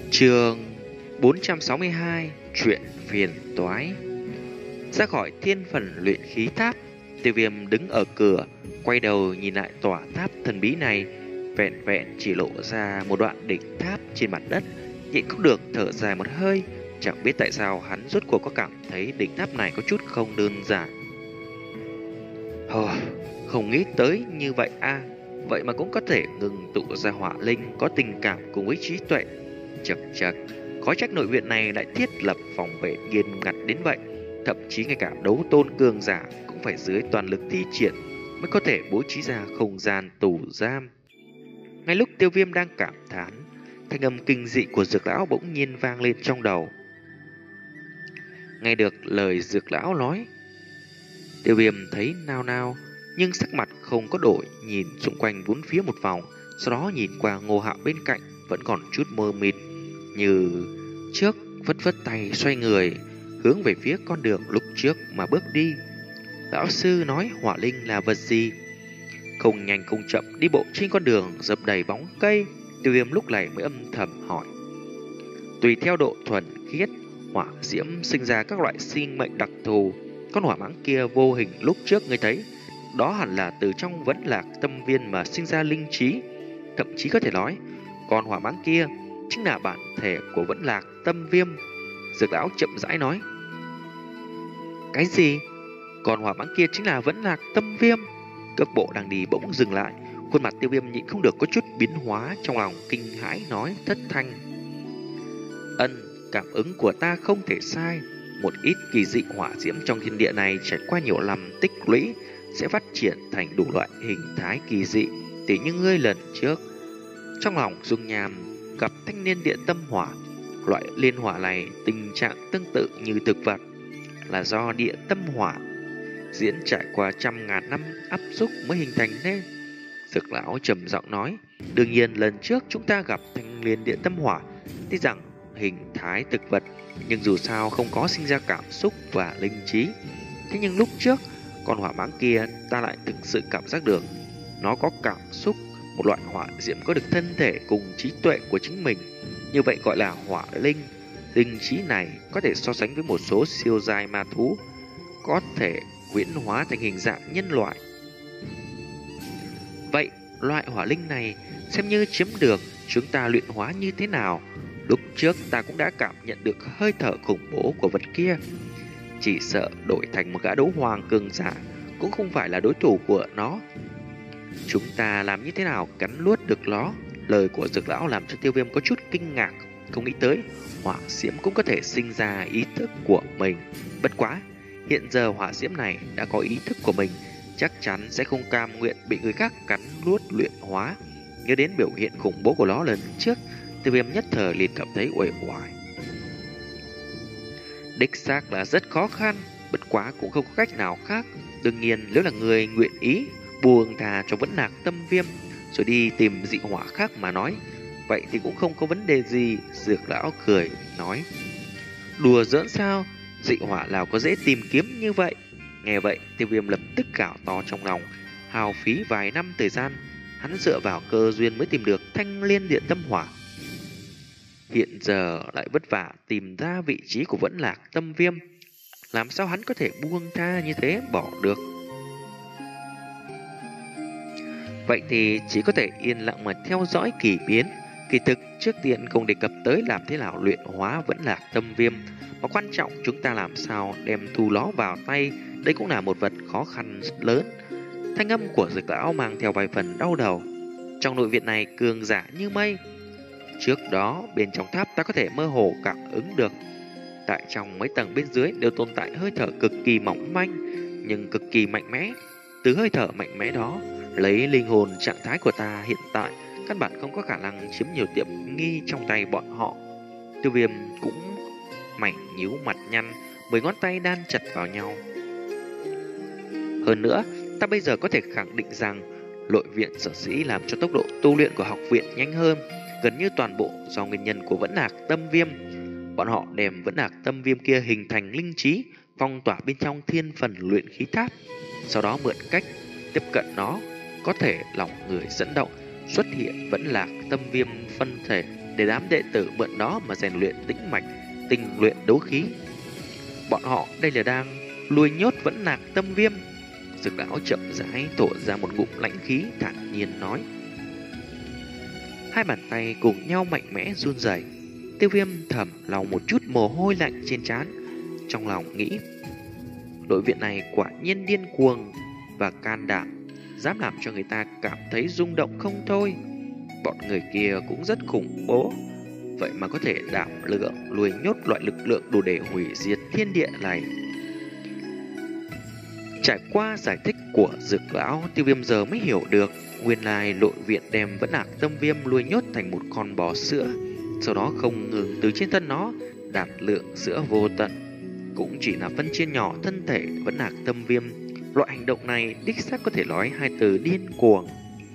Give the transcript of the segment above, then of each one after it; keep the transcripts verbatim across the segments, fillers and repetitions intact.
Chương bốn trăm sáu mươi hai. Chuyện phiền toái. Ra khỏi thiên phần luyện khí tháp, Tiêu Viêm đứng ở cửa, quay đầu nhìn lại tòa tháp thần bí này. Vẹn vẹn chỉ lộ ra một đoạn đỉnh tháp trên mặt đất, nhịn không được thở dài một hơi. Chẳng biết tại sao hắn rốt cuộc có cảm thấy đỉnh tháp này có chút không đơn giản. Hờ, không nghĩ tới như vậy a Vậy mà cũng có thể ngừng tụ ra hỏa linh có tình cảm cùng với trí tuệ. Chật chật, khó trách nội viện này lại thiết lập phòng vệ nghiêm ngặt đến vậy. Thậm chí ngay cả đấu tôn cường giả cũng phải dưới toàn lực thi triển mới có thể bố trí ra không gian tù giam. Ngay lúc Tiêu Viêm đang cảm thán, thanh âm kinh dị của Dược lão bỗng nhiên vang lên trong đầu. Nghe được lời Dược lão nói, Tiêu Viêm thấy nao nao, nhưng sắc mặt không có đổi, nhìn xung quanh bốn phía một vòng, sau đó nhìn qua Ngô Hạo bên cạnh vẫn còn chút mơ mịt như trước, vất vất tay xoay người hướng về phía con đường lúc trước mà bước đi. Lão sư nói hỏa linh là vật gì? Không nhanh không chậm đi bộ trên con đường dập đầy bóng cây, Tiêu Viêm lúc này mới âm thầm hỏi. Tùy theo độ thuần khiết, hỏa diễm sinh ra các loại sinh mệnh đặc thù. Con hỏa mãng kia vô hình lúc trước ngươi thấy, đó hẳn là từ trong Vẫn Lạc Tâm Viên mà sinh ra linh trí. Thậm chí có thể nói, con hỏa mãng kia chính là bản thể của Vẫn Lạc Tâm Viêm. Dược lão chậm rãi nói. Cái gì? Con hỏa mãng kia chính là Vẫn Lạc Tâm Viêm? Cước bộ đang đi bỗng dừng lại, khuôn mặt Tiêu Viêm nhịn không được có chút biến hóa, trong lòng kinh hãi nói thất thanh. Ân, cảm ứng của ta không thể sai. Một ít kỳ dị hỏa diễm trong thiên địa này trải qua nhiều năm tích lũy sẽ phát triển thành đủ loại hình thái kỳ dị, tỉ như ngươi lần trước trong lòng dung nham gặp thanh niên địa tâm hỏa. Loại liên hỏa này tình trạng tương tự như thực vật, là do địa tâm hỏa diễn trải qua trăm ngàn năm áp xúc mới hình thành nên. Dược lão trầm giọng nói. Đương nhiên lần trước chúng ta gặp thanh niên địa tâm hỏa tuy rằng hình thái thực vật, nhưng dù sao không có sinh ra cảm xúc và linh trí. Thế nhưng lúc trước con hỏa mãng kia ta lại thực sự cảm giác được nó có cảm xúc, một loại hỏa diễm có được thân thể cùng trí tuệ của chính mình. Như vậy gọi là hỏa linh. Linh trí này có thể so sánh với một số siêu giai ma thú, có thể huyễn hóa thành hình dạng nhân loại. Vậy loại hỏa linh này xem như chiếm được chúng ta luyện hóa như thế nào? Lúc trước ta cũng đã cảm nhận được hơi thở khủng bố của vật kia. Chỉ sợ đổi thành một gã đấu hoàng cường giả cũng không phải là đối thủ của nó. Chúng ta làm như thế nào cắn nuốt được nó? Lời của Dược lão làm cho Tiêu Viêm có chút kinh ngạc, không nghĩ tới hỏa diễm cũng có thể sinh ra ý thức của mình. Bất quá, hiện giờ hỏa diễm này đã có ý thức của mình, chắc chắn sẽ không cam nguyện bị người khác cắn nuốt luyện hóa. Nhớ đến biểu hiện khủng bố của nó lần trước, Tiêu Viêm nhất thời liền cảm thấy uể oải. Đích xác là rất khó khăn, bất quá cũng không có cách nào khác. Đương nhiên nếu là người nguyện ý buông thà cho Vẫn Lạc Tâm Viêm rồi đi tìm dị hỏa khác mà nói, vậy thì cũng không có vấn đề gì. Dược lão cười nói. Đùa giỡn sao? Dị hỏa nào có dễ tìm kiếm như vậy? Nghe vậy Tiêu Viêm lập tức gào to trong lòng. Hao phí vài năm thời gian, hắn dựa vào cơ duyên mới tìm được thanh liên địa tâm hỏa. Hiện giờ lại vất vả tìm ra vị trí của Vẫn Lạc Tâm Viêm, làm sao hắn có thể buông tha như thế bỏ được? Vậy thì chỉ có thể yên lặng mà theo dõi kỳ biến. Kỳ thực trước tiên không đề cập tới làm thế nào luyện hóa Vẫn Lạc Tâm Viêm, mà quan trọng chúng ta làm sao đem thu nó vào tay. Đây cũng là một vật khó khăn rất lớn. Thanh âm của Dược lão mang theo vài phần đau đầu. Trong nội viện này cường giả như mây. Trước đó bên trong tháp ta có thể mơ hồ cảm ứng được, tại trong mấy tầng bên dưới đều tồn tại hơi thở cực kỳ mỏng manh nhưng cực kỳ mạnh mẽ. Từ hơi thở mạnh mẽ đó, lấy linh hồn trạng thái của ta hiện tại, căn bản không có khả năng chiếm nhiều tiện nghi trong tay bọn họ. Tiêu Viêm cũng mảnh nhíu mặt nhăn, mười ngón tay đan chặt vào nhau. Hơn nữa, ta bây giờ có thể khẳng định rằng nội viện sở dĩ làm cho tốc độ tu luyện của học viện nhanh hơn, gần như toàn bộ do nguyên nhân của Vẫn Lạc Tâm Viêm. Bọn họ đem Vẫn Lạc Tâm Viêm kia hình thành linh trí, phong tỏa bên trong thiên phần luyện khí tháp, sau đó mượn cách tiếp cận nó, có thể lòng người dẫn động, xuất hiện Vẫn Lạc Tâm Viêm phân thể. để đám đệ tử mượn đó mà rèn luyện tĩnh mạch, tinh luyện đấu khí. Bọn họ đây là đang nuôi nhốt Vẫn Lạc Tâm Viêm. Dực lão chậm rãi thổ ra một ngụm lãnh khí, thản nhiên nói. Hai bàn tay cùng nhau mạnh mẽ run rẩy. Tiêu Viêm thầm lòng một chút mồ hôi lạnh trên trán, trong lòng nghĩ, đội viện này quả nhiên điên cuồng và can đảm, dám làm cho người ta cảm thấy rung động không thôi. Bọn người kia cũng rất khủng bố, vậy mà có thể đảm lượng nuôi nhốt loại lực lượng đủ để hủy diệt thiên địa này. Trải qua giải thích của Dực lão, Tiêu Viêm giờ mới hiểu được nguyên lai nội viện đem Vẫn Lạc Tâm Viêm nuôi nhốt thành một con bò sữa, sau đó không ngừng từ trên thân nó đạt lượng sữa vô tận. Cũng chỉ là phân chia nhỏ thân thể Vẫn Lạc Tâm Viêm. Loại hành động này đích xác có thể nói hai từ điên cuồng.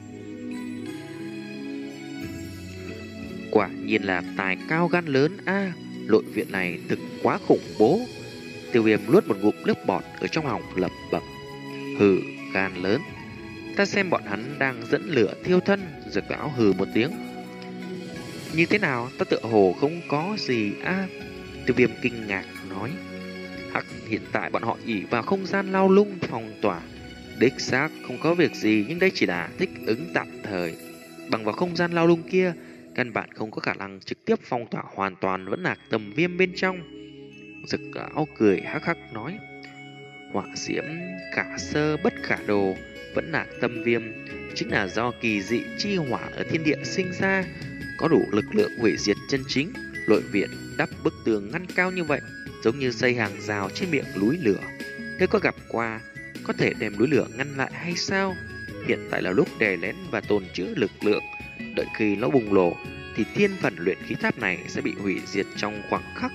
Quả nhiên là tài cao gan lớn a, à, nội viện này thực quá khủng bố. Tiêu Viêm nuốt một ngụm nước bọt ở trong họng lẩm bẩm. Hừ, gan lớn. Ta xem bọn hắn đang dẫn lửa thiêu thân. Dực lão hừ một tiếng. Như thế nào, ta tựa hồ không có gì a. À? Tiêu Viêm kinh ngạc nói. Hắc, hiện tại bọn họ ỷ vào không gian lao lung phong tỏa. Đích xác không có việc gì, nhưng đây chỉ là thích ứng tạm thời. Bằng vào không gian lao lung kia, căn bản không có khả năng trực tiếp phong tỏa hoàn toàn Vẫn Lạc Tâm Viêm bên trong. Dực lão cười hắc hắc nói. Hỏa diễm cả sơ bất khả đồ, Vẫn Lạc Tâm Viêm chính là do kỳ dị chi hỏa ở thiên địa sinh ra, có đủ lực lượng hủy diệt chân chính. Nội viện đắp bức tường ngăn cao như vậy, giống như xây hàng rào trên miệng núi lửa. Nếu có gặp qua, có thể đem núi lửa ngăn lại hay sao? Hiện tại là lúc đè lén và tồn trữ lực lượng. Đợi khi nó bùng nổ thì thiên phần luyện khí tháp này sẽ bị hủy diệt trong khoảng khắc.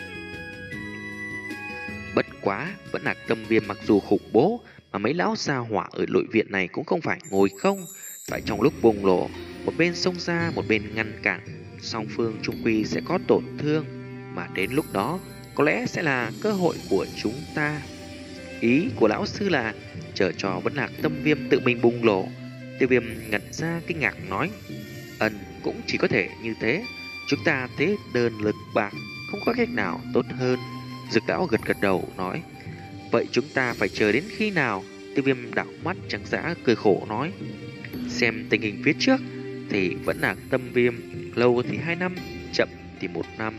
Bất quá, Vẫn Lạc Tâm Viêm mặc dù khủng bố, mà mấy lão gia hỏa ở nội viện này cũng không phải ngồi không. Tại trong lúc bùng nổ, một bên xông ra, một bên ngăn cản, song phương chung quy sẽ có tổn thương, mà đến lúc đó có lẽ sẽ là cơ hội của chúng ta. Ý của lão sư là chờ cho Vẫn Lạc Tâm Viêm tự mình bùng nổ. Tiêu Viêm ngẩn ra kinh ngạc nói. Ân, cũng chỉ có thể như thế. Chúng ta thế đơn lực bạc, không có cách nào tốt hơn. Dực lão gật gật đầu nói. Vậy chúng ta phải chờ đến khi nào? Tiêu Viêm đảo mắt trắng dã cười khổ nói. Xem tình hình phía trước thì Vẫn Lạc Tâm Viêm, lâu thì hai năm, chậm thì một năm.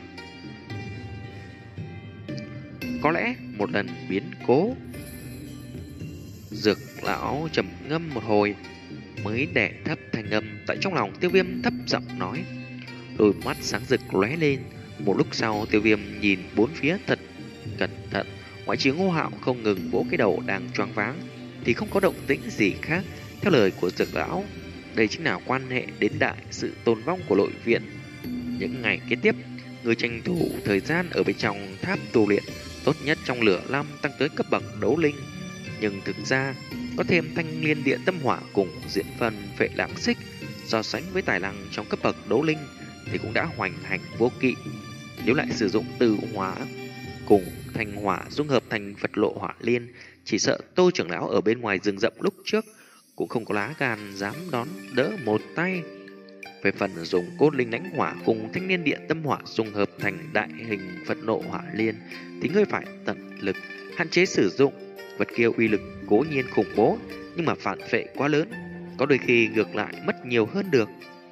Có lẽ một lần biến cố. Dực lão trầm ngâm một hồi, mới đè thấp thanh âm tại trong lòng. Tiêu Viêm thấp giọng nói. Đôi mắt sáng rực lóe lên. Một lúc sau, Tiêu Viêm nhìn bốn phía thật cẩn thận. Ngoại trừ Ngô Hạo không ngừng vỗ cái đầu đang choáng váng thì không có động tĩnh gì khác. Theo lời của Dực lão, đây chính là quan hệ đến đại sự tồn vong của nội viện. Những ngày kế tiếp, người tranh thủ thời gian ở bên trong tháp tu luyện, tốt nhất trong lửa lam tăng tới cấp bậc đấu linh. Nhưng thực ra có thêm thanh liên địa tâm hỏa cùng diễn phần phệ lãng xích, so sánh với tài năng trong cấp bậc đấu linh thì cũng đã hoành hành vô kỵ. Nếu lại sử dụng từ hỏa cùng thanh hỏa dung hợp thành Phật Lộ Hỏa Liên, chỉ sợ Tô trưởng lão ở bên ngoài rừng rậm lúc trước cũng không có lá gan dám đón đỡ một tay. Về phần dùng cốt linh lãnh hỏa cùng thanh niên địa tâm hỏa dung hợp thành đại hình Phật Nộ Hỏa Liên thì ngươi phải tận lực hạn chế sử dụng. Vật kia uy lực cố nhiên khủng bố, nhưng mà phản phệ quá lớn, có đôi khi ngược lại mất nhiều hơn được.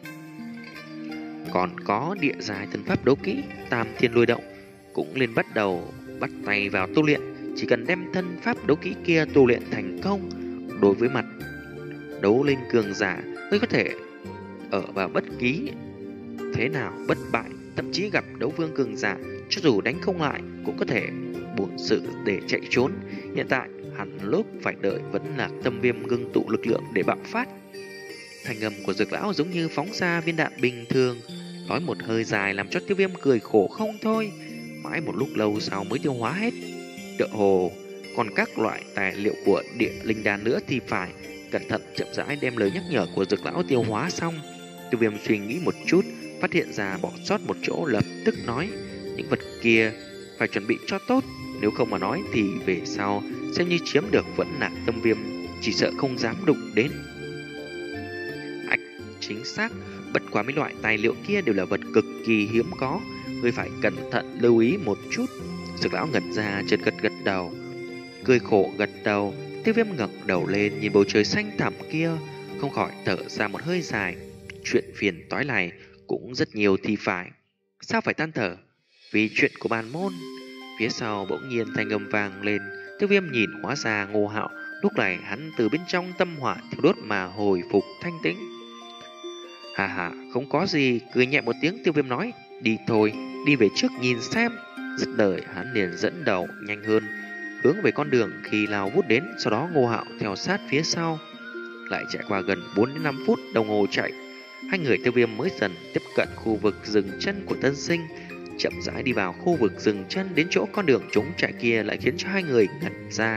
Còn có địa giai thần pháp đấu kỹ Tam Thiên Lôi Động cũng lên bắt đầu bắt tay vào tu luyện. Chỉ cần đem thân pháp đấu kỹ kia tu luyện thành công, đối với mặt đấu linh cường giả, ngươi có thể ở vào bất kỳ thế nào bất bại. Thậm chí gặp đấu vương cường giả, cho dù đánh không lại cũng có thể buồn sự để chạy trốn. Hiện tại hẳn lúc phải đợi Vẫn Lạc Tâm Viêm ngưng tụ lực lượng để bạo phát. Thành âm của Dực lão giống như phóng ra viên đạn bình thường, nói một hơi dài làm cho Tiêu Viêm cười khổ không thôi. Mãi một lúc lâu sau mới tiêu hóa hết. Tựa hồ còn các loại tài liệu của địa linh đan nữa thì phải. Cẩn thận chậm rãi đem lời nhắc nhở của Dực lão tiêu hóa xong, Tiêu Viêm suy nghĩ một chút, phát hiện ra bỏ sót một chỗ, lập tức nói. Những vật kia phải chuẩn bị cho tốt, nếu không mà nói thì về sau xem như chiếm được Vẫn Lạc Tâm Viêm, chỉ sợ không dám đụng đến. Ách, chính xác, Bất quá mấy loại tài liệu kia đều là vật cực kỳ hiếm có, ngươi phải cẩn thận lưu ý một chút. Dược lão ngẩn ra chợt gật gật đầu, cười khổ gật đầu. Tiêu Viêm ngẩng đầu lên nhìn bầu trời xanh thẳm kia, không khỏi thở ra một hơi dài. Chuyện phiền toái này cũng rất nhiều thì phải. Sao phải than thở? Vì chuyện của bàn môn. Phía sau bỗng nhiên thanh âm vang lên. Tiêu Viêm nhìn hóa ra Ngô Hạo. Lúc này hắn từ bên trong tâm hỏa thiêu đốt mà hồi phục thanh tĩnh. Hà hà, không có gì. Cười nhẹ một tiếng, Tiêu Viêm nói: đi thôi, đi về trước nhìn xem. Dứt lời hắn liền dẫn đầu nhanh hơn, hướng về con đường khi lao vút đến. Sau đó Ngô Hạo theo sát phía sau. Lại chạy qua gần bốn đến năm phút đồng hồ chạy, hai người Tiêu Viêm mới dần tiếp cận khu vực dừng chân của Tân Sinh. Chậm rãi đi vào khu vực dừng chân, đến chỗ con đường trống chạy kia lại khiến cho hai người ngẩn ra.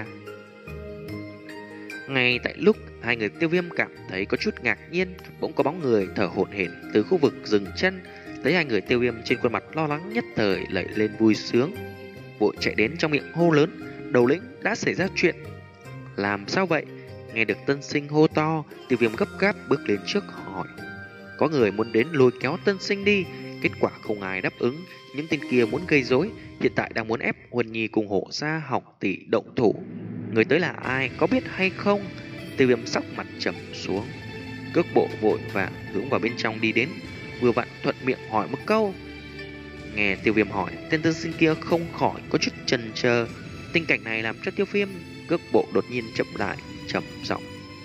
Ngay tại lúc hai người Tiêu Viêm cảm thấy có chút ngạc nhiên, bỗng có bóng người thở hổn hển từ khu vực dừng chân. Thấy hai người Tiêu Viêm, trên khuôn mặt lo lắng nhất thời lẩy lên vui sướng, vội chạy đến trong miệng hô lớn: đầu lĩnh, đã xảy ra chuyện. Làm sao vậy? Nghe được Tân Sinh hô to, Tiêu Viêm gấp gáp bước lên trước hỏi. Có người muốn đến lôi kéo Tân Sinh đi, kết quả không ai đáp ứng. Những tên kia muốn gây rối, hiện tại đang muốn ép Huân Nhi cùng Hổ Gia học tỷ động thủ. Người tới là ai, có biết hay không? Tiêu Viêm sắc mặt trầm xuống, cước bộ vội vàng hướng vào bên trong đi đến, vừa vặn thuận miệng hỏi một câu. Nghe Tiêu Viêm hỏi, tên Tân Sinh kia không khỏi có chút chần chờ. Tình cảnh này làm cho Tiêu Viêm cước bộ đột nhiên chậm lại, trầm giọng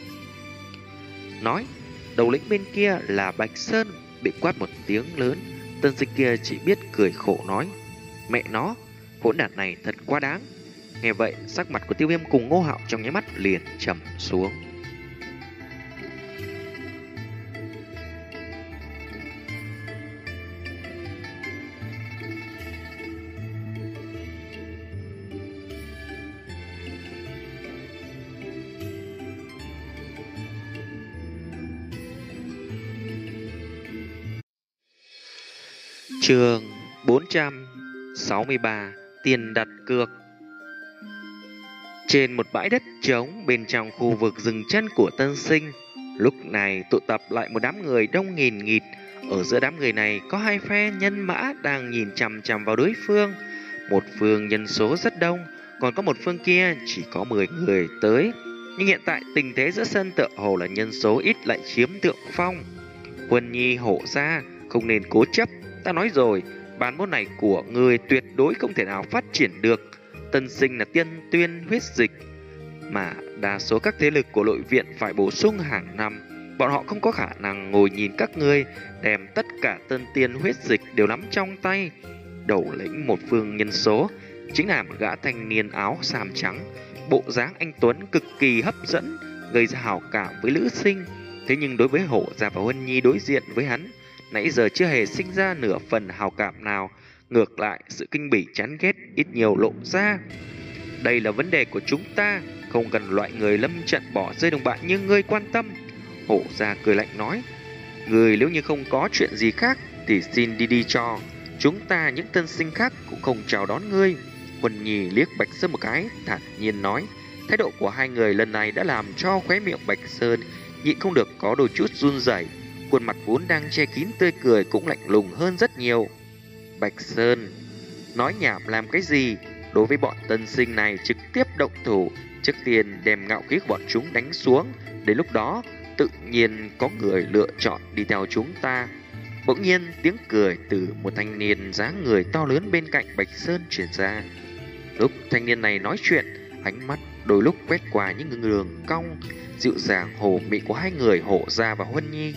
nói: đầu lĩnh bên kia là Bạch Sơn. Bị quát một tiếng lớn, Tân Sinh kia chỉ biết cười khổ nói: mẹ nó, hỗn đản này thật quá đáng. Nghe vậy, sắc mặt của Tiêu Viêm cùng Ngô Hạo trong nháy mắt liền trầm xuống. Chương bốn trăm sáu mươi ba: Tiền đặt cược. Trên một bãi đất trống bên trong khu vực dừng chân của Tân Sinh, lúc này tụ tập lại một đám người đông nghìn nghịt. Ở giữa đám người này có hai phe nhân mã đang nhìn chằm chằm vào đối phương. Một phương nhân số rất đông, còn có một phương kia chỉ có mười người tới. Nhưng hiện tại tình thế giữa sân tựa hồ là nhân số ít lại chiếm thượng phong. Huân Nhi, Hổ Gia, không nên cố chấp. Ta nói rồi, bản môn này của người tuyệt đối không thể nào phát triển được. Tân Sinh là tiên tuyên huyết dịch, mà đa số các thế lực của nội viện phải bổ sung hàng năm. Bọn họ không có khả năng ngồi nhìn các ngươi đem tất cả tân tiên huyết dịch đều nắm trong tay. Đầu lĩnh một phương nhân số chính là một gã thanh niên áo xàm trắng, bộ dáng anh tuấn cực kỳ hấp dẫn, gây ra hào cảm với nữ sinh. Thế nhưng đối với Hổ Gia và Huân Nhi đối diện với hắn, nãy giờ chưa hề sinh ra nửa phần hào cảm nào. Ngược lại, sự kinh bỉ chán ghét ít nhiều lộ ra. Đây là vấn đề của chúng ta, không cần loại người lâm trận bỏ rơi đồng bạn như ngươi quan tâm. Hổ Gia cười lạnh nói: người nếu như không có chuyện gì khác thì xin đi đi cho. Chúng ta những tân sinh khác cũng không chào đón ngươi. Huân Nhi liếc Bạch Sơn một cái, thản nhiên nói. Thái độ của hai người lần này đã làm cho khóe miệng Bạch Sơn nhịn không được có đôi chút run rẩy, khuôn mặt vốn đang che kín tươi cười cũng lạnh lùng hơn rất nhiều. Bạch Sơn, nói nhảm làm cái gì? Đối với bọn tân sinh này trực tiếp động thủ, trước tiên đem ngạo khí của bọn chúng đánh xuống. Đến lúc đó, tự nhiên có người lựa chọn đi theo chúng ta. Bỗng nhiên tiếng cười từ một thanh niên dáng người to lớn bên cạnh Bạch Sơn truyền ra. Lúc thanh niên này nói chuyện, ánh mắt đôi lúc quét qua những đường cong dịu dàng hồ mị của hai người Hổ Gia và Huân Nhi.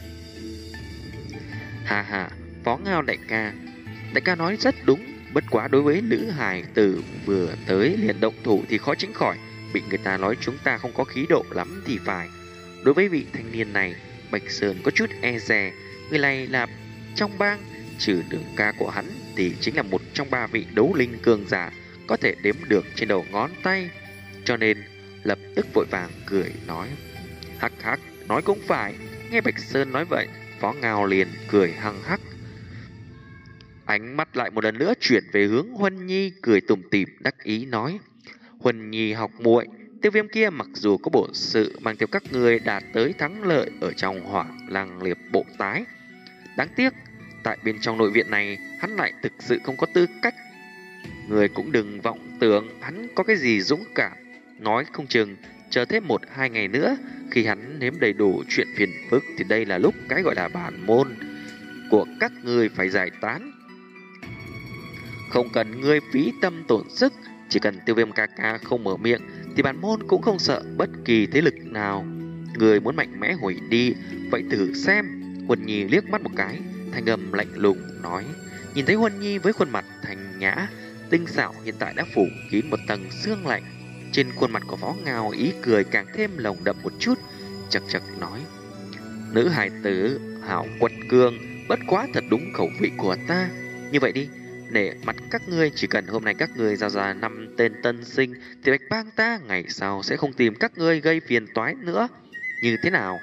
Hà hà, Phó Ngao đại ca, đại ca nói rất đúng. Bất quá đối với Lữ Hải Tử vừa tới liền động thủ thì khó tránh khỏi bị người ta nói chúng ta không có khí độ lắm thì phải. Đối với vị thanh niên này, Bạch Sơn có chút e dè. Người này là trong bang, trừ đường ca của hắn thì chính là một trong ba vị đấu linh cường giả có thể đếm được trên đầu ngón tay. Cho nên lập tức vội vàng cười nói: hắc hắc, nói cũng phải. Nghe Bạch Sơn nói vậy, Phó Ngao liền cười hăng hắc. Ánh mắt lại một lần nữa chuyển về hướng Huân Nhi, cười tủm tỉm đắc ý nói: Huân Nhi học muội, Tiêu Viêm kia mặc dù có bổn sự mang theo các người đạt tới thắng lợi ở trong Hỏa Lăng Liệp bộ tái, Đáng tiếc, tại bên trong nội viện này, hắn lại thực sự không có tư cách. Người cũng đừng vọng tưởng hắn có cái gì dũng cảm. Nói không chừng, chờ thêm một hai ngày nữa, khi hắn nếm đầy đủ chuyện phiền phức thì đây là lúc cái gọi là bản môn của các người phải giải tán. Không cần ngươi phí tâm tổn sức, chỉ cần Tiêu Viêm ca ca không mở miệng thì bản môn cũng không sợ bất kỳ thế lực nào. Người muốn mạnh mẽ hủy đi, vậy thử xem. Huân Nhi liếc mắt một cái, thanh âm lạnh lùng nói. Nhìn thấy Huân Nhi với khuôn mặt thành nhã, tinh xảo hiện tại đã phủ kín một tầng sương lạnh. Trên khuôn mặt của Phó Ngao ý cười càng thêm lồng đậm một chút, chật chật nói. Nữ hài tử hảo quật cường, bất quá thật đúng khẩu vị của ta. Như vậy đi, nể mặt các ngươi, chỉ cần hôm nay các ngươi giao ra năm tên tân sinh thì Bạch Bang ta ngày sau sẽ không tìm các ngươi gây phiền toái nữa. Như thế nào?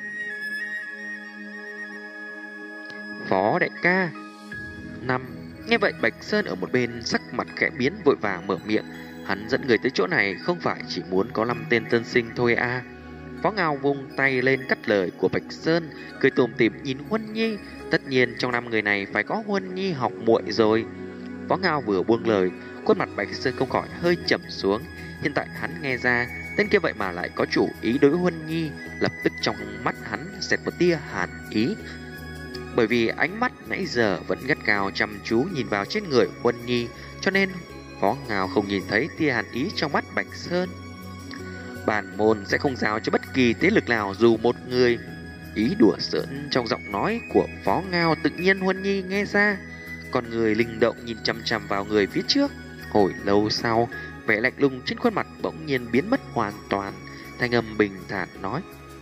Phó đại ca. Năm. Nghe vậy Bạch Sơn ở một bên sắc mặt khẽ biến, vội vàng mở miệng. Hắn dẫn người tới chỗ này không phải chỉ muốn có năm tên tân sinh thôi à. Phó Ngao vung tay lên cắt lời của Bạch Sơn, cười tủm tỉm nhìn Huân Nhi. Tất nhiên trong năm người này phải có Huân Nhi học muội rồi. Phó Ngao vừa buông lời, khuôn mặt Bạch Sơn không khỏi hơi trầm xuống. Hiện tại hắn nghe ra tên kia vậy mà lại có chủ ý đối với Huân Nhi, lập tức trong mắt hắn xẹt một tia hàn ý. Bởi vì ánh mắt nãy giờ vẫn gắt gao chăm chú nhìn vào trên người Huân Nhi, cho nên Phó Ngao không nhìn thấy tia hàn ý trong mắt Bạch Sơn. Bản môn sẽ không giao cho bất kỳ thế lực nào dù một người. Ý đùa giỡn trong giọng nói của Phó Ngao tự nhiên Huân Nhi nghe ra. Còn người linh động nhìn chăm chăm vào người phía trước. Hồi lâu sau, vẻ lạnh lùng trên khuôn mặt bỗng nhiên biến mất hoàn toàn. Thanh âm bình thản nói.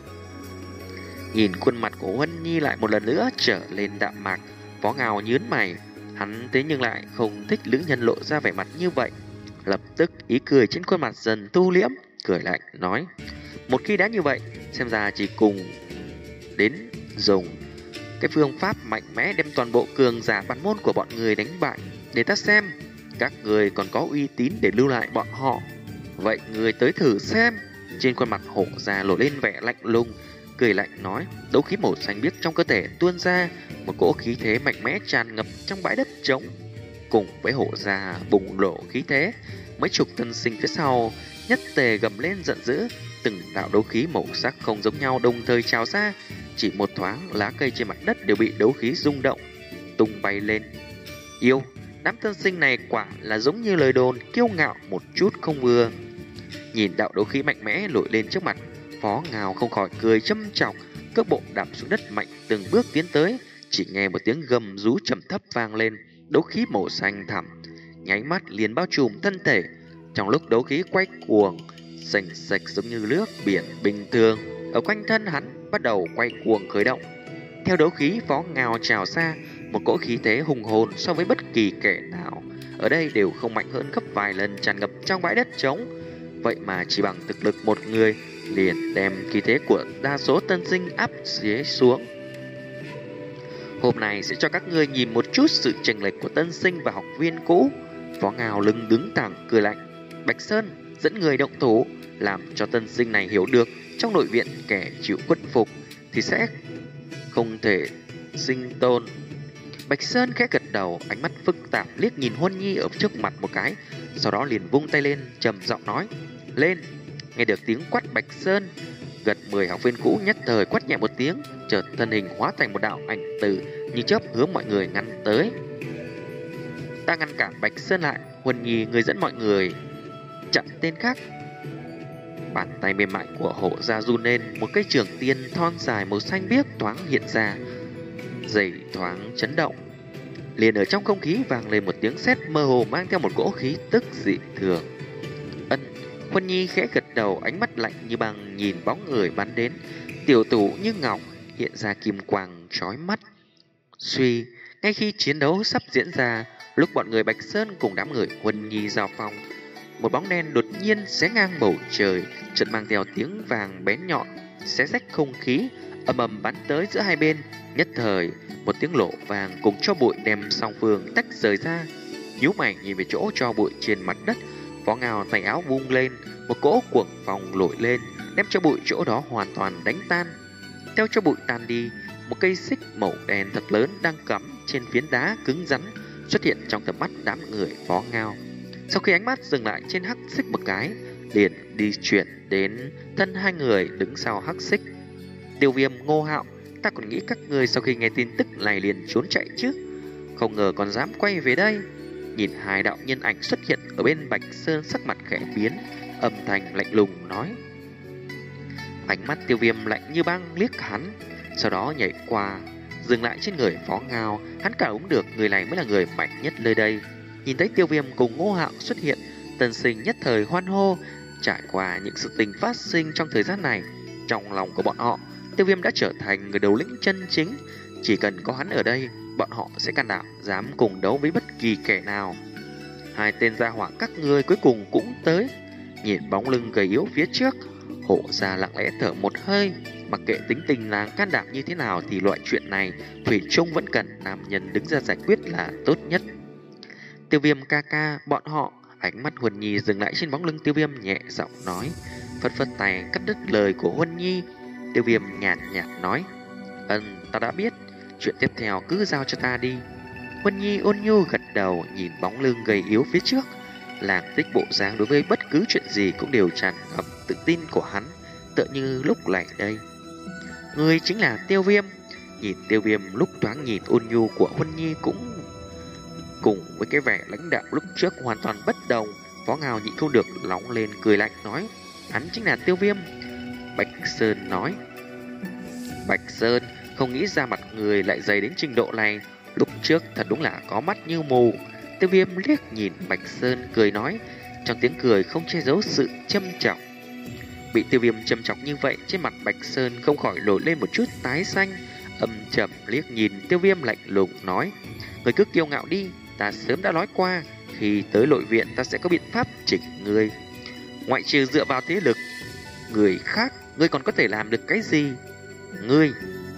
Nhìn khuôn mặt của Huân Nhi lại một lần nữa trở lên đạm mạc, Phó Ngao nhướng mày. Hắn thế nhưng lại không thích nữ nhân lộ ra vẻ mặt như vậy. Lập tức ý cười trên khuôn mặt dần thu liễm, cười lạnh nói. Một khi đã như vậy, xem ra chỉ cùng đến dùng cái phương pháp mạnh mẽ đem toàn bộ cường giả bản môn của bọn người đánh bại, để ta xem các người còn có uy tín để lưu lại bọn họ. Vậy người tới thử xem. Trên khuôn mặt hổ già lộ lên vẻ lạnh lùng, cười lạnh nói. Đấu khí màu xanh biếc trong cơ thể tuôn ra, một cỗ khí thế mạnh mẽ tràn ngập trong bãi đất trống. Cùng với hổ già bùng nổ khí thế, mấy chục tân sinh phía sau nhất tề gầm lên giận dữ. Từng đạo đấu khí màu sắc không giống nhau đồng thời trào ra. Chỉ một thoáng, lá cây trên mặt đất đều bị đấu khí rung động, tung bay lên. Yêu, đám tân sinh này quả là giống như lời đồn, kiêu ngạo một chút không vừa. Nhìn đạo đấu khí mạnh mẽ nổi lên trước mặt, Phó Ngao không khỏi cười châm chọc, cước bộ đạp xuống đất mạnh từng bước tiến tới. Chỉ nghe một tiếng gầm rú trầm thấp vang lên, đấu khí màu xanh thẳm nháy mắt liền bao trùm thân thể. Trong lúc đấu khí quay cuồng, sành sạch giống như nước biển bình thường, ở quanh thân hắn bắt đầu quay cuồng khởi động. Theo đấu khí Phó Ngao trào ra, một cỗ khí thế hùng hồn so với bất kỳ kẻ nào ở đây đều không mạnh hơn gấp vài lần tràn ngập trong bãi đất trống. Vậy mà chỉ bằng thực lực một người liền đem khí thế của đa số tân sinh áp chế xuống. Hôm nay sẽ cho các ngươi nhìn một chút sự chênh lệch của tân sinh và học viên cũ. Phó Ngao lưng đứng thẳng cười lạnh. Bạch Sơn dẫn người động thủ, làm cho tân sinh này hiểu được trong nội viện kẻ chịu khuất phục thì sẽ không thể sinh tồn. Bạch Sơn khẽ gật đầu, ánh mắt phức tạp liếc nhìn Huân Nhi ở trước mặt một cái, sau đó liền vung tay lên trầm giọng nói. Lên. Nghe được tiếng quát Bạch Sơn, gần mười học viên cũ nhất thời quát nhẹ một tiếng, chợt thân hình hóa thành một đạo ảnh tử như chớp hướng mọi người ngăn tới. Ta ngăn cản Bạch Sơn lại. Huân Nhi người dẫn mọi người chặn tên khác. Bàn tay mềm mại của hộ gia run lên, một cây trường tiên thon dài màu xanh biếc thoáng hiện ra, dày thoáng chấn động. Liền ở trong không khí vang lên một tiếng sét mơ hồ mang theo một cỗ khí tức dị thường. Ân. Huân Nhi khẽ gật đầu, ánh mắt lạnh như băng nhìn bóng người bắn đến. Tiểu tủ như ngọc hiện ra kim quang chói mắt. Suy, ngay khi chiến đấu sắp diễn ra, lúc bọn người Bạch Sơn cùng đám người Huân Nhi giao phong, một bóng đen đột nhiên xé ngang bầu trời, chợt mang theo tiếng vàng bén nhọn xé rách không khí, ầm ầm bắn tới giữa hai bên. Nhất thời, một tiếng lộ vàng cùng cho bụi đem song phương tách rời ra. Nhíu mày nhìn về chỗ cho bụi trên mặt đất, Phó Ngao tay áo vung lên, một cỗ cuồng phong nổi lên, đem cho bụi chỗ đó hoàn toàn đánh tan. Theo cho bụi tan đi, một cây xích màu đen thật lớn đang cắm trên phiến đá cứng rắn xuất hiện trong tầm mắt đám người Phó Ngao. Sau khi ánh mắt dừng lại trên hắc xích một cái, liền đi chuyển đến thân hai người đứng sau hắc xích. Tiêu Viêm, Ngô Hạo, ta còn nghĩ các người sau khi nghe tin tức này liền trốn chạy chứ, không ngờ còn dám quay về đây. Nhìn hai đạo nhân ảnh xuất hiện ở bên Bạch Sơn, sắc mặt khẽ biến, âm thanh lạnh lùng nói. Ánh mắt Tiêu Viêm lạnh như băng liếc hắn, sau đó nhảy qua dừng lại trên người Phó Ngao. Hắn cảm ứng được người này mới là người mạnh nhất nơi đây. Nhìn thấy Tiêu Viêm cùng Ngô Hạo xuất hiện, Tân Sinh nhất thời hoan hô. Trải qua những sự tình phát sinh trong thời gian này, trong lòng của bọn họ, Tiêu Viêm đã trở thành người đầu lĩnh chân chính. Chỉ cần có hắn ở đây, bọn họ sẽ can đảm dám cùng đấu với bất kỳ kẻ nào. Hai tên gia hỏa các ngươi cuối cùng cũng tới. Nhìn bóng lưng gầy yếu phía trước, Hổ Gia lặng lẽ thở một hơi. Mặc kệ tính tình nàng can đảm như thế nào thì loại chuyện này thủy chung vẫn cần nam nhân đứng ra giải quyết là tốt nhất. Tiêu Viêm ca ca, bọn họ. Ánh mắt Huân Nhi dừng lại trên bóng lưng Tiêu Viêm, nhẹ giọng nói, phất phất tay cắt đứt lời của Huân Nhi. Tiêu Viêm nhạt nhạt nói, ừm, ta đã biết, chuyện tiếp theo cứ giao cho ta đi. Huân Nhi ôn nhu gật đầu, nhìn bóng lưng gầy yếu phía trước, làm tích bộ dáng đối với bất cứ chuyện gì cũng đều tràn ngập tự tin của hắn, tựa như lúc này đây. Người chính là Tiêu Viêm. Nhìn Tiêu Viêm lúc thoáng nhìn ôn nhu của Huân Nhi cũng cùng với cái vẻ lãnh đạo lúc trước hoàn toàn bất đồng, Phó Ngao nhịn không được nóng lên cười lạnh nói, hắn chính là Tiêu Viêm. Bạch Sơn nói, Bạch Sơn, không nghĩ ra mặt người lại dày đến trình độ này, lúc trước thật đúng là có mắt như mù. Tiêu Viêm liếc nhìn Bạch Sơn cười nói, trong tiếng cười không che giấu sự châm chọc. Bị Tiêu Viêm châm chọc như vậy, trên mặt Bạch Sơn không khỏi nổi lên một chút tái xanh, âm trầm liếc nhìn Tiêu Viêm lạnh lùng nói, người cứ kiêu ngạo đi, ta sớm đã nói qua, khi tới nội viện ta sẽ có biện pháp chỉnh ngươi. Ngoại trừ dựa vào thế lực người khác, ngươi còn có thể làm được cái gì? Ngươi...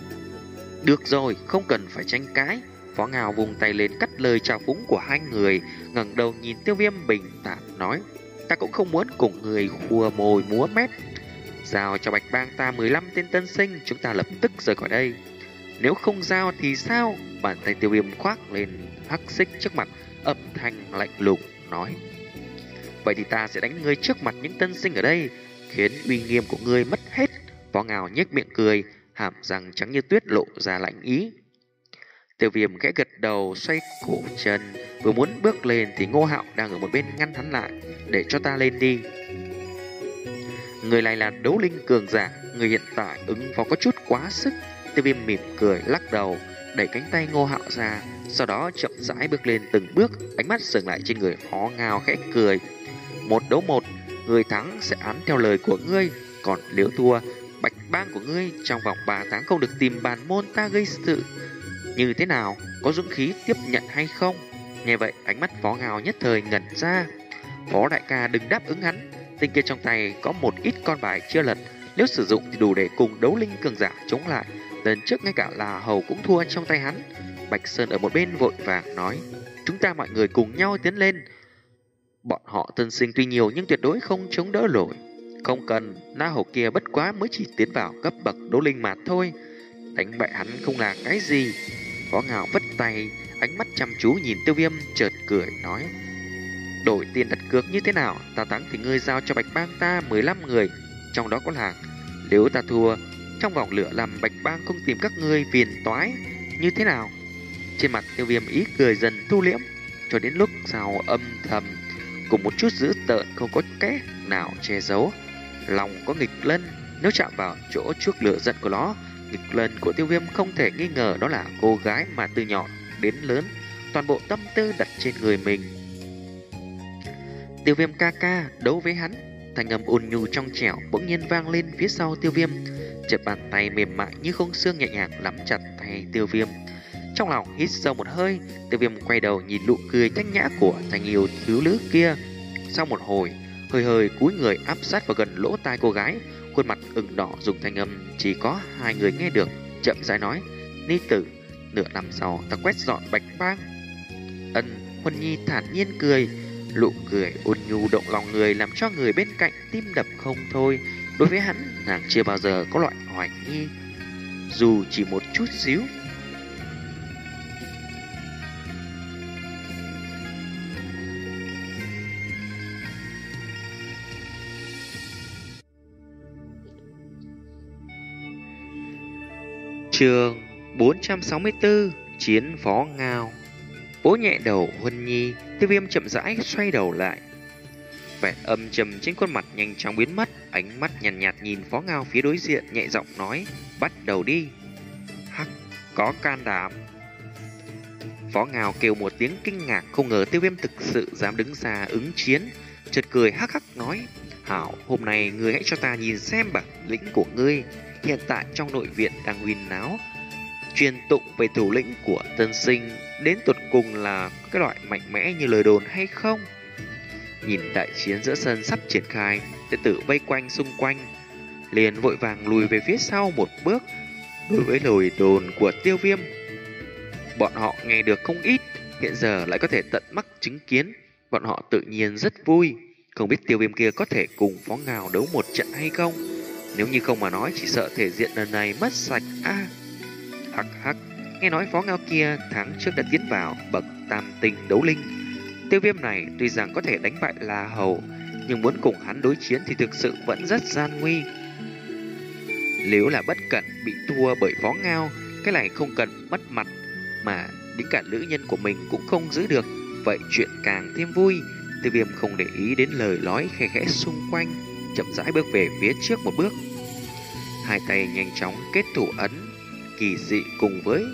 Được rồi, không cần phải tranh cãi. Phó Ngao vùng tay lên cắt lời chào phúng của hai người, ngẩng đầu nhìn Tiêu Viêm bình thản nói, ta cũng không muốn cùng người khua môi múa mép. Giao cho Bạch Bang ta mười lăm tên tân sinh, chúng ta lập tức rời khỏi đây. Nếu không giao thì sao? Bàn tay Tiêu Viêm khoác lên hắc xích trước mặt, âm thanh lạnh lùng nói, vậy thì ta sẽ đánh ngươi trước mặt những tân sinh ở đây, khiến uy nghiêm của ngươi mất hết. Phó Ngao nhếch miệng cười, hàm răng trắng như tuyết lộ ra lạnh ý. Tiêu Viêm khẽ gật đầu, xoay cổ chân, vừa muốn bước lên thì Ngô Hạo đang ở một bên ngăn hắn lại, để cho ta lên đi. Người này là đấu linh cường giả, người hiện tại ứng phó có chút quá sức. Tiêu Viêm mỉm cười lắc đầu, đẩy cánh tay Ngô Hạo ra, sau đó chậm rãi bước lên từng bước, ánh mắt dừng lại trên người Phó Ngao khẽ cười. Một đấu một, người thắng sẽ án theo lời của ngươi, còn nếu thua, Bạch Bang của ngươi trong vòng ba tháng không được tìm bàn môn ta gây sự. Như thế nào, có dũng khí tiếp nhận hay không? Nghe vậy, ánh mắt Phó Ngao nhất thời ngẩn ra. Phó đại ca đừng đáp ứng hắn, tên kia trong tay có một ít con bài chưa lật, nếu sử dụng thì đủ để cùng đấu linh cường giả chống lại. Lần trước ngay cả là hầu cũng thua trong tay hắn. Bạch Sơn ở một bên vội vàng nói, chúng ta mọi người cùng nhau tiến lên. Bọn họ tân sinh tuy nhiều nhưng tuyệt đối không chống đỡ nổi. Không cần, na hầu kia bất quá mới chỉ tiến vào cấp bậc đấu linh mà thôi, đánh bại hắn không là cái gì. Phó Ngao vất tay, ánh mắt chăm chú nhìn Tiêu Viêm, chợt cười nói, đổi tiền đặt cược như thế nào? Ta thắng thì ngươi giao cho Bạch Bang ta mười lăm người, trong đó có Làng. Nếu ta thua, trong vòng lửa làm Bạch Bang không tìm các ngươi phiền toái, như thế nào? Trên mặt Tiêu Viêm ý cười dần thu liễm, cho đến lúc sau âm thầm cùng một chút dữ tợn không có cách nào che giấu. Lòng có nghịch lân, nếu chạm vào chỗ chuốc lửa giận của nó, nghịch lân của Tiêu Viêm không thể nghi ngờ đó là cô gái mà từ nhỏ đến lớn toàn bộ tâm tư đặt trên người mình. Tiêu Viêm ca ca, đấu với hắn. Thanh âm ôn nhu trong trẻo bỗng nhiên vang lên phía sau Tiêu Viêm, chợt bàn tay mềm mại như không xương nhẹ nhàng nắm chặt tay Tiêu Viêm. Trong lòng hít sâu một hơi, Tiêu Viêm quay đầu nhìn nụ cười thanh nhã của thanh yêu thiếu nữ kia. Sau một hồi, hơi hơi cúi người áp sát vào gần lỗ tai cô gái, khuôn mặt ửng đỏ dùng thanh âm chỉ có hai người nghe được, chậm rãi nói, Ni tử, nửa năm sau ta quét dọn Bạch Bang. Ân. Huân Nhi thản nhiên cười, nụ cười ôn nhu động lòng người, làm cho người bên cạnh tim đập không thôi. Đối với hắn, nàng chưa bao giờ có loại hoài nghi. dù chỉ một chút xíu. Chương bốn trăm sáu mươi tư. Chiến Phó Ngao. Vỗ nhẹ đầu Huân Nhi, Tiêu Viêm chậm rãi xoay đầu lại. Vẻ âm trầm trên khuôn mặt nhanh chóng biến mất, ánh mắt nhàn nhạt, nhạt nhìn Phó Ngao phía đối diện, nhẹ giọng nói: "Bắt đầu đi." Hắc, có can đảm. Phó Ngao kêu một tiếng kinh ngạc, không ngờ Tiêu Viêm thực sự dám đứng ra ứng chiến, chợt cười hắc hắc nói: "Hảo, hôm nay ngươi hãy cho ta nhìn xem bản lĩnh của ngươi." Hiện tại trong nội viện đang huyên náo truyền tụng về thủ lĩnh của tân sinh đến tột cùng là cái loại mạnh mẽ như lời đồn hay không. Nhìn đại chiến giữa sân sắp triển khai, đệ tử vây quanh xung quanh liền vội vàng lùi về phía sau một bước. Đối với lời đồn của Tiêu Viêm, bọn họ nghe được không ít, hiện giờ lại có thể tận mắt chứng kiến, bọn họ tự nhiên rất vui. Không biết Tiêu Viêm kia có thể cùng Phó Ngao đấu một trận hay không. Nếu như không mà nói, chỉ sợ thể diện lần này mất sạch a. À, hắc hắc, nghe nói Phó Ngao kia tháng trước đã tiến vào bậc tam tinh đấu linh. Tiêu Viêm này tuy rằng có thể đánh bại La Hầu, nhưng muốn cùng hắn đối chiến thì thực sự vẫn rất gian nguy. Nếu là bất cẩn bị thua bởi Phó Ngao, cái này không cần mất mặt, mà đến cả nữ nhân của mình cũng không giữ được, vậy chuyện càng thêm vui. Tiêu Viêm không để ý đến lời nói khe khẽ xung quanh, chậm rãi bước về phía trước một bước. Hai tay nhanh chóng kết thủ ấn kỳ dị cùng với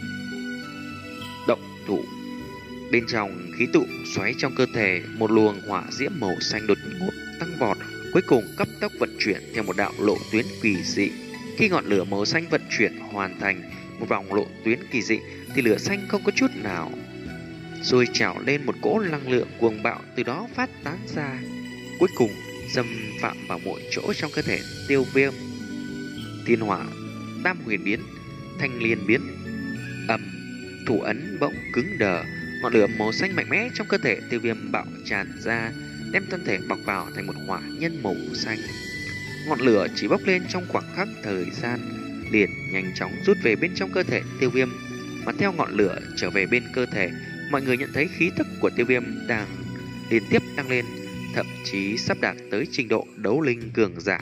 động thủ. Bên trong khí tụ xoáy trong cơ thể, một luồng hỏa diễm màu xanh đột ngột tăng vọt, cuối cùng cấp tốc vận chuyển theo một đạo lộ tuyến kỳ dị. Khi ngọn lửa màu xanh vận chuyển hoàn thành một vòng lộ tuyến kỳ dị thì lửa xanh không có chút nào rồi trào lên, một cỗ năng lượng cuồng bạo từ đó phát tán ra, cuối cùng xâm phạm vào mọi chỗ trong cơ thể Tiêu Viêm. Thiên hỏa tam huyền biến, thanh liên biến, ầm, thủ ấn bỗng cứng đờ, ngọn lửa màu xanh mạnh mẽ trong cơ thể Tiêu Viêm bạo tràn ra, đem thân thể bọc vào thành một hỏa nhân màu xanh. Ngọn lửa chỉ bốc lên trong khoảng khắc thời gian, liền nhanh chóng rút về bên trong cơ thể Tiêu Viêm. Mà theo ngọn lửa trở về bên cơ thể, mọi người nhận thấy khí tức của Tiêu Viêm đang liên tiếp tăng lên, thậm chí sắp đạt tới trình độ đấu linh cường giả.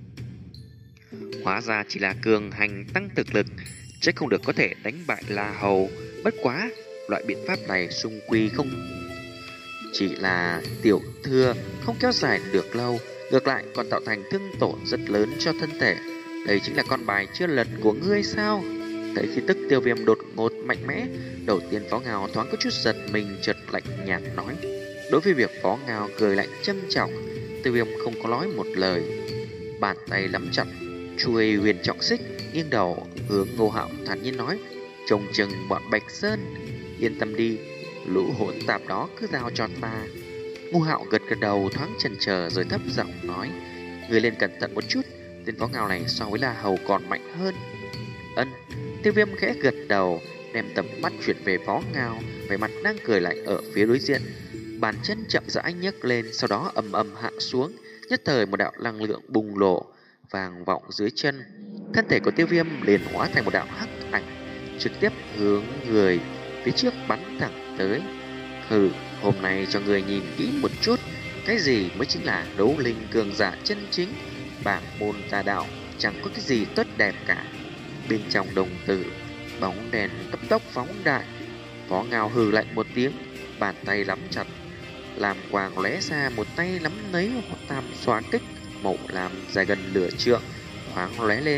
Hóa ra chỉ là cường hành tăng thực lực, chắc không được có thể đánh bại La Hầu. Bất quá, loại biện pháp này xung quy không chỉ là tiểu thừa, không kéo dài được lâu, ngược lại còn tạo thành thương tổn rất lớn cho thân thể. Đây chính là con bài chưa lật của ngươi sao? Thấy khí tức Tiêu Viêm đột ngột mạnh mẽ, đầu tiên Phó Ngao thoáng có chút giật mình, chợt lạnh nhạt nói. Đối với việc Phó Ngao cười lạnh châm chọc, Tiêu Viêm không có nói một lời, bàn tay nắm chặt chuôi huyền trọng xích, nghiêng đầu hướng Ngô Hạo thản nhiên nói: "Trông chừng bọn Bạch Sơn, yên tâm đi, lũ hỗn tạp đó cứ giao cho ta." Ngô Hạo gật gật đầu, thoáng chần chờ rồi thấp giọng nói: "Người lên cẩn thận một chút, tên Phó Ngao này so với La Hầu còn mạnh hơn." Ân. Tiêu Viêm khẽ gật đầu, đem tầm mắt chuyển về Phó Ngao, vẻ mặt đang cười lạnh ở phía đối diện. Bàn chân chậm rãi nhấc lên, sau đó ầm ầm hạ xuống, nhất thời một đạo năng lượng bùng nổ vang vọng dưới chân. Thân thể của Tiêu Viêm liền hóa thành một đạo hắc ảnh, trực tiếp hướng người phía trước bắn thẳng tới. Hừ, hôm nay cho người nhìn kỹ một chút, cái gì mới chính là đấu linh cường giả chân chính. Bảng môn tà đạo chẳng có cái gì tốt đẹp cả. Bên trong đồng tử, bóng đèn cấp tốc phóng đại. Phó Ngao hừ lạnh một tiếng, bàn tay nắm chặt, làm quàng lóe ra một tay nắm lấy tam xoa kích màu làm dài gần nửa trượng, thoáng lóe lên.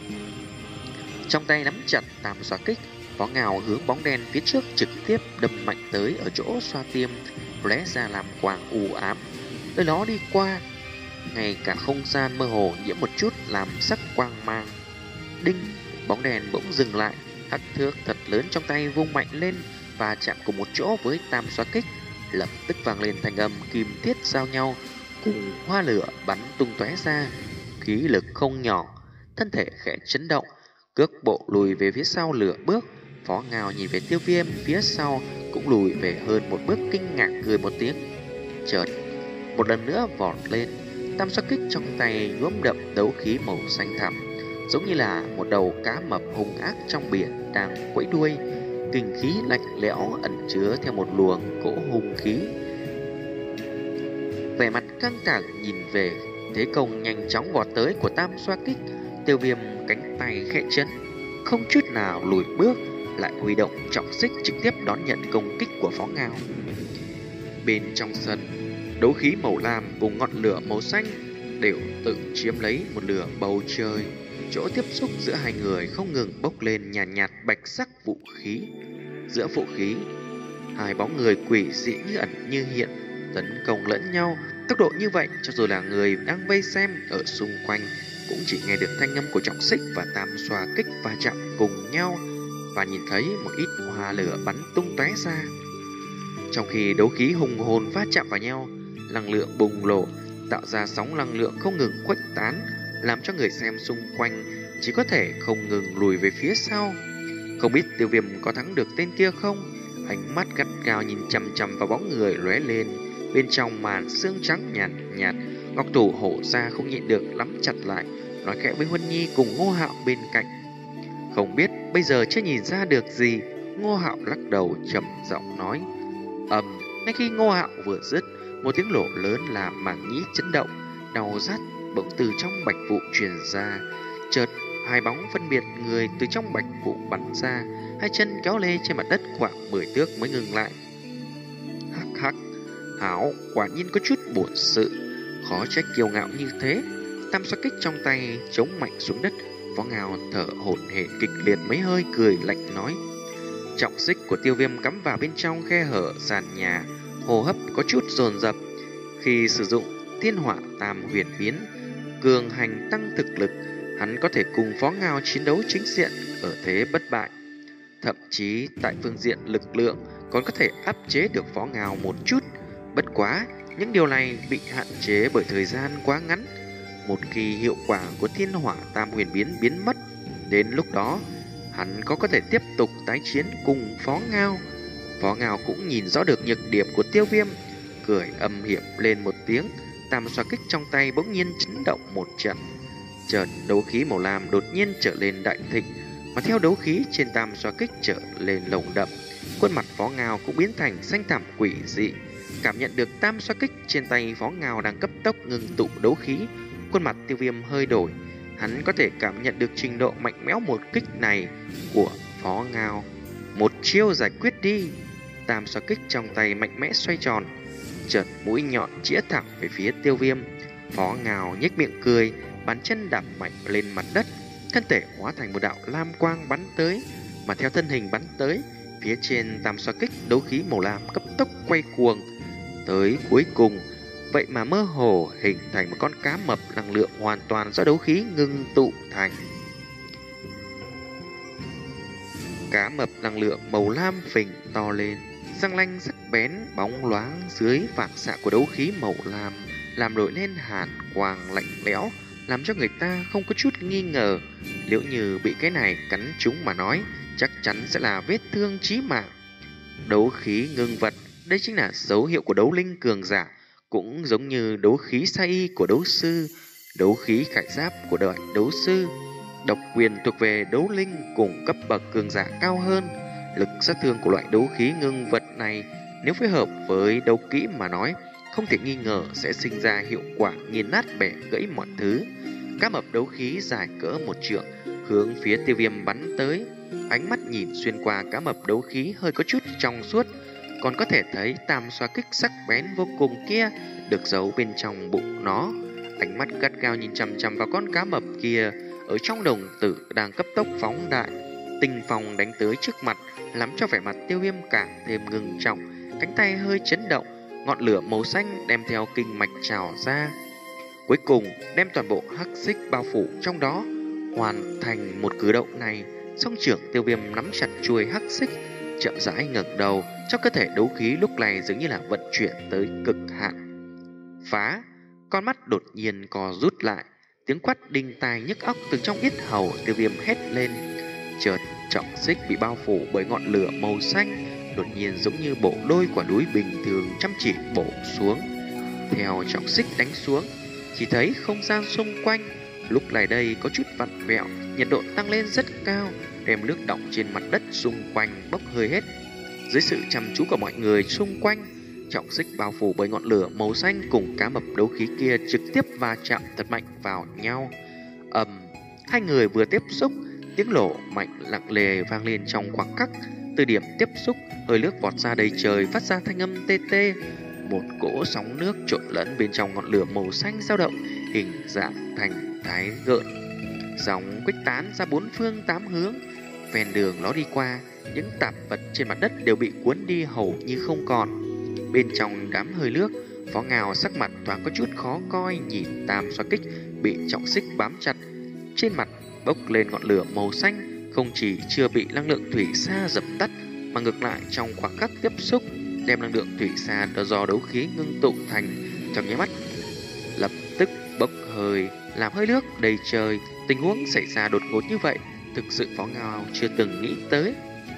Trong tay nắm chặt tam xoa kích, Phó Ngao hướng bóng đen phía trước trực tiếp đâm mạnh tới ở chỗ xoa tiêm, lóe ra làm quàng u ám. Nơi đó đi qua, ngay cả không gian mơ hồ nhiễm một chút làm sắc quang mang. Đinh, bóng đèn bỗng dừng lại, hắc thước thật lớn trong tay vung mạnh lên và chạm cùng một chỗ với tam xoa kích, lập tức vang lên thanh âm kim thiết giao nhau, cùng hoa lửa bắn tung tóe ra, khí lực không nhỏ. Thân thể khẽ chấn động, cước bộ lùi về phía sau lửa bước. Phó Ngao nhìn về Tiêu Viêm phía sau cũng lùi về hơn một bước, kinh ngạc cười một tiếng, chợt một lần nữa vọt lên, tam xoa kích trong tay nhuốm đậm đấu khí màu xanh thẳm, giống như là một đầu cá mập hung ác trong biển đang quẫy đuôi. Kinh khí lạnh lẽo ẩn chứa theo một luồng cỗ hung khí. Vẻ mặt căng thẳng nhìn về thế công nhanh chóng vọt tới của Tam Xoa Kích, Tiêu Viêm cánh tay khẽ chấn, không chút nào lùi bước, lại huy động trọng xích trực tiếp đón nhận công kích của Phó Ngao. Bên trong sân, đấu khí màu lam cùng ngọn lửa màu xanh đều tự chiếm lấy một nửa bầu trời. Chỗ tiếp xúc giữa hai người không ngừng bốc lên nhàn nhạt, nhạt bạch sắc vũ khí. Giữa vũ khí, hai bóng người quỷ dị như ẩn như hiện, tấn công lẫn nhau. Tốc độ như vậy, cho dù là người đang vây xem ở xung quanh cũng chỉ nghe được thanh âm của trọng xích và Tam Xoa Kích va chạm cùng nhau, và nhìn thấy một ít hoa lửa bắn tung tóe ra. Trong khi đấu khí hùng hồn va chạm vào nhau, năng lượng bùng nổ tạo ra sóng năng lượng không ngừng khuếch tán, làm cho người xem xung quanh chỉ có thể không ngừng lùi về phía sau. Không biết Tiêu Viêm có thắng được tên kia không? Ánh mắt gắt gao nhìn chằm chằm vào bóng người lóe lên, bên trong màn xương trắng nhàn nhạt, nhạt, ngọc thủ hổ ra không nhịn được nắm chặt lại, nói khẽ với Huân Nhi cùng Ngô Hạo bên cạnh. Không biết bây giờ chưa nhìn ra được gì. Ngô Hạo lắc đầu trầm giọng nói. Ầm, ngay khi Ngô Hạo vừa dứt, một tiếng nổ lớn làm màng nhĩ chấn động, đau rát bỗng từ trong bạch vụ truyền ra. Chợt hai bóng phân biệt người từ trong bạch vụ bắn ra, hai chân kéo lê trên mặt đất khoảng mười thước mới ngừng lại. Hắc hắc, Hảo quả nhiên có chút bổn sự, khó trách kiêu ngạo như thế. Tam Xoa Kích trong tay chống mạnh xuống đất. Phó Ngao thở hổn hển kịch liệt mấy hơi, cười lạnh nói. Trọng xích của Tiêu Viêm cắm vào bên trong khe hở sàn nhà, hô hấp có chút dồn dập. Khi sử dụng Thiên Hỏa Tam Huyền Biến, cường hành tăng thực lực, hắn có thể cùng Phó Ngao chiến đấu chính diện ở thế bất bại. Thậm chí tại phương diện lực lượng còn có thể áp chế được Phó Ngao một chút. Bất quá, những điều này bị hạn chế bởi thời gian quá ngắn. Một khi hiệu quả của Thiên Hỏa Tam Huyền Biến biến mất, đến lúc đó hắn có có thể tiếp tục tái chiến cùng Phó Ngao. Phó Ngao cũng nhìn rõ được nhược điểm của Tiêu Viêm, cười âm hiểm lên một tiếng. Tam Xoa Kích trong tay bỗng nhiên chấn động một trận. Chợt đấu khí màu lam đột nhiên trở lên đại thịnh, mà theo đấu khí trên Tam Xoa Kích trở lên lồng đậm, khuôn mặt Phó Ngao cũng biến thành xanh thẳm quỷ dị. Cảm nhận được Tam Xoa Kích trên tay Phó Ngao đang cấp tốc ngừng tụ đấu khí, khuôn mặt Tiêu Viêm hơi đổi. Hắn có thể cảm nhận được trình độ mạnh mẽ một kích này của Phó Ngao. Một chiêu giải quyết đi. Tam Xoa Kích trong tay mạnh mẽ xoay tròn, chợt mũi nhọn chĩa thẳng về phía Tiêu Viêm. Phó Ngao nhếch miệng cười, bàn chân đạp mạnh lên mặt đất, thân thể hóa thành một đạo lam quang bắn tới. Mà theo thân hình bắn tới, phía trên Tam Xoa Kích đấu khí màu lam cấp tốc quay cuồng, tới cuối cùng vậy mà mơ hồ hình thành một con cá mập năng lượng hoàn toàn do đấu khí ngưng tụ thành. Cá mập năng lượng màu lam phình to lên, răng nanh sắc bén bóng loáng dưới phản xạ của đấu khí màu lam, làm nổi lên hàn quang lạnh lẽo, làm cho người ta không có chút nghi ngờ. Nếu như bị cái này cắn trúng mà nói, chắc chắn sẽ là vết thương chí mạng. Đấu khí ngưng vật, đây chính là dấu hiệu của đấu linh cường giả, cũng giống như đấu khí sa y của đấu sư, đấu khí khải giáp của đời đấu sư. Độc quyền thuộc về đấu linh cùng cấp bậc cường giả cao hơn. Lực sát thương của loại đấu khí ngưng vật này nếu phối hợp với đấu kỹ mà nói, không thể nghi ngờ sẽ sinh ra hiệu quả nghiền nát bẻ gãy mọi thứ. Cá mập đấu khí dài cỡ một trượng hướng phía Tiêu Viêm bắn tới. Ánh mắt nhìn xuyên qua cá mập đấu khí hơi có chút trong suốt, còn có thể thấy Tam Xoa Kích sắc bén vô cùng kia được giấu bên trong bụng nó. Ánh mắt gắt gao nhìn chằm chằm vào con cá mập kia ở trong đồng tử đang cấp tốc phóng đại. Tinh phong đánh tới trước mặt, làm cho vẻ mặt Tiêu Viêm càng thêm ngưng trọng. Cánh tay hơi chấn động, ngọn lửa màu xanh đem theo kinh mạch trào ra, cuối cùng đem toàn bộ hắc xích bao phủ trong đó. Hoàn thành một cử động này, song trưởng Tiêu Viêm nắm chặt chuôi hắc xích, chậm rãi ngẩng đầu. Trong cơ thể đấu khí lúc này dường như là vận chuyển tới cực hạn. Phá! Con mắt đột nhiên co rút lại, tiếng quát đinh tai nhức óc từ trong yết hầu Tiêu Viêm hét lên. Chợt trọng xích bị bao phủ bởi ngọn lửa màu xanh, đột nhiên giống như bộ đôi quả núi bình thường chăm chỉ bổ xuống. Theo trọng xích đánh xuống, chỉ thấy không gian xung quanh Lúc này đây có chút vặn vẹo, nhiệt độ tăng lên rất cao, đem nước đọng trên mặt đất xung quanh bốc hơi hết. Dưới sự chăm chú của mọi người xung quanh, trọng xích bao phủ bởi ngọn lửa màu xanh cùng cá mập đấu khí kia trực tiếp va chạm thật mạnh vào nhau. ầm, hai người vừa tiếp xúc, tiếng nổ mạnh lặng lề vang lên trong khoảng khắc. Từ điểm tiếp xúc, hơi nước vọt ra đầy trời, phát ra thanh âm tê tê. Một cỗ sóng nước trộn lẫn bên trong ngọn lửa màu xanh dao động, hình dạng thành thái gợn, sóng khuếch tán ra bốn phương tám hướng. Ven đường nó đi qua, những tạp vật trên mặt đất đều bị cuốn đi hầu như không còn. Bên trong đám hơi nước, Phó Ngao sắc mặt thoáng có chút khó coi, nhìn Tam Xoa Kích bị trọng xích bám chặt, trên mặt bốc lên ngọn lửa màu xanh, không chỉ chưa bị năng lượng thủy xa dập tắt, mà ngược lại trong khoảng khắc tiếp xúc, đem năng lượng thủy xa do đấu khí ngưng tụ thành trong nháy mắt lập tức bốc hơi, làm hơi nước đầy trời. Tình huống xảy ra đột ngột như vậy, thực sự Phó Ngao chưa từng nghĩ tới.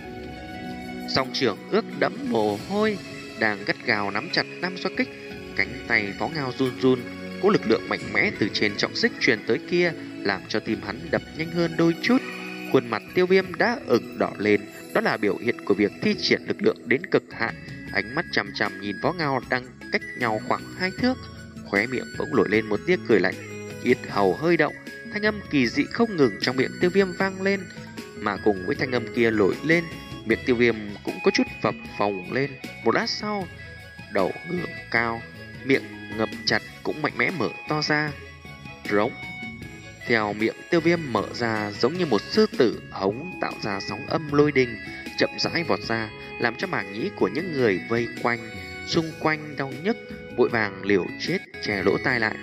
Song trưởng ướt đẫm mồ hôi, đang gắt gao nắm chặt Tam Xoa Kích. Cánh tay Phó Ngao run run, cỗ lực lượng mạnh mẽ từ trên trọng xích truyền tới kia làm cho tim hắn đập nhanh hơn đôi chút. Khuôn mặt Tiêu Viêm đã ửng đỏ lên, đó là biểu hiện của việc thi triển lực lượng đến cực hạn. Ánh mắt chằm chằm nhìn Phó Ngao đang cách nhau khoảng hai thước, khóe miệng bỗng nổi lên một tia cười lạnh, yết hầu hơi động, thanh âm kỳ dị không ngừng trong miệng Tiêu Viêm vang lên, mà cùng với thanh âm kia nổi lên, miệng Tiêu Viêm cũng có chút phập phồng lên. Một lát sau, đầu ngẩng cao, miệng ngập chặt cũng mạnh mẽ mở to ra. Rống. Theo miệng Tiêu Viêm mở ra, giống như một sư tử hống tạo ra sóng âm lôi đình, chậm rãi vọt ra, làm cho màng nhĩ của những người vây quanh xung quanh đau nhức, vội vàng liều chết che lỗ tai lại.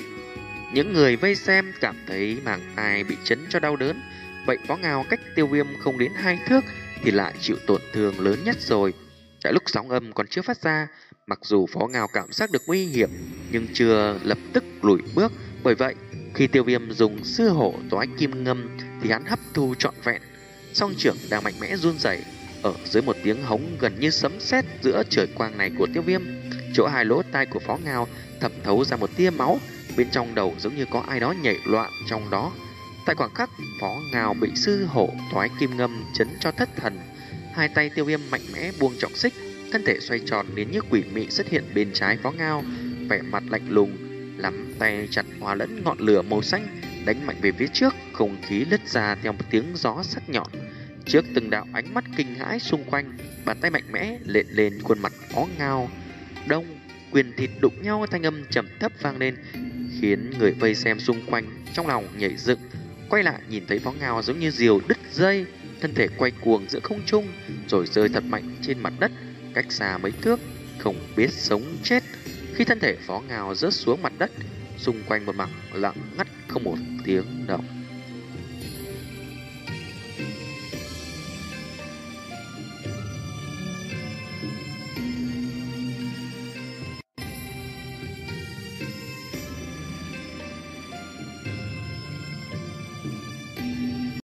Những người vây xem cảm thấy màng tai bị chấn cho đau đớn. Vậy Phó Ngao cách Tiêu Viêm không đến hai thước thì lại chịu tổn thương lớn nhất rồi. Tại lúc sóng âm còn chưa phát ra, mặc dù Phó Ngao cảm giác được nguy hiểm nhưng chưa lập tức lùi bước. Bởi vậy khi Tiêu Viêm dùng sư hổ toái kim ngâm thì hắn hấp thu trọn vẹn. Song trưởng đang mạnh mẽ run rẩy, ở dưới một tiếng hống gần như sấm sét giữa trời quang này của Tiêu Viêm, chỗ hai lỗ tai của Phó Ngao thẩm thấu ra một tia máu, bên trong đầu giống như có ai đó nhảy loạn trong đó. Tại khoảng khắc Phó Ngao bị sư hổ toái kim ngâm chấn cho thất thần, hai tay Tiêu Viêm mạnh mẽ buông trọng xích, thân thể xoay tròn đến như quỷ mị xuất hiện bên trái Phó Ngao, vẻ mặt lạnh lùng, nắm tay chặt hòa lẫn ngọn lửa màu xanh, đánh mạnh về phía trước. Không khí lướt ra theo một tiếng gió sắc nhọn. Trước từng đạo ánh mắt kinh hãi xung quanh, bàn tay mạnh mẽ lện lên khuôn mặt Phó Ngao. Đông, quyền thịt đụng nhau, thanh âm trầm thấp vang lên, khiến người vây xem xung quanh trong lòng nhảy dựng. Quay lại nhìn thấy Phó Ngao giống như diều đứt dây, thân thể quay cuồng giữa không trung rồi rơi thật mạnh trên mặt đất, cách xa mấy thước, không biết sống chết. Khi thân thể Phó Ngao rớt xuống mặt đất, xung quanh một mảng lặng ngắt không một tiếng động.